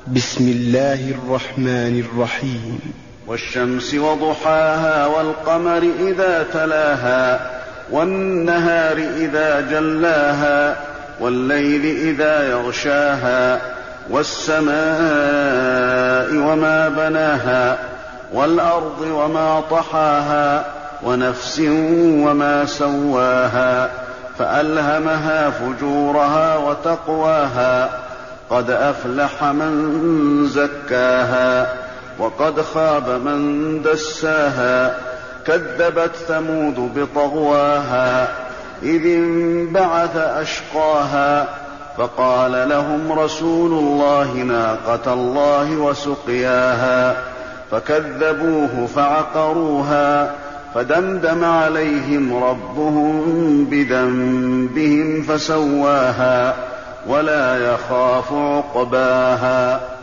بسم الله الرحمن الرحيم. والشمس وضحاها والقمر إذا تلاها والنهار إذا جلاها والليل إذا يغشاها والسماء وما بناها والأرض وما طحاها ونفس وما سواها فألهمها فجورها وتقواها قد أفلح من زكاها وقد خاب من دساها كذبت ثمود بطغواها إذ انبعث أشقاها فقال لهم رسول الله ناقة الله وسقياها فكذبوه فعقروها فدمدم عليهم ربهم بذنبهم فسواها ولا يخاف عقباها.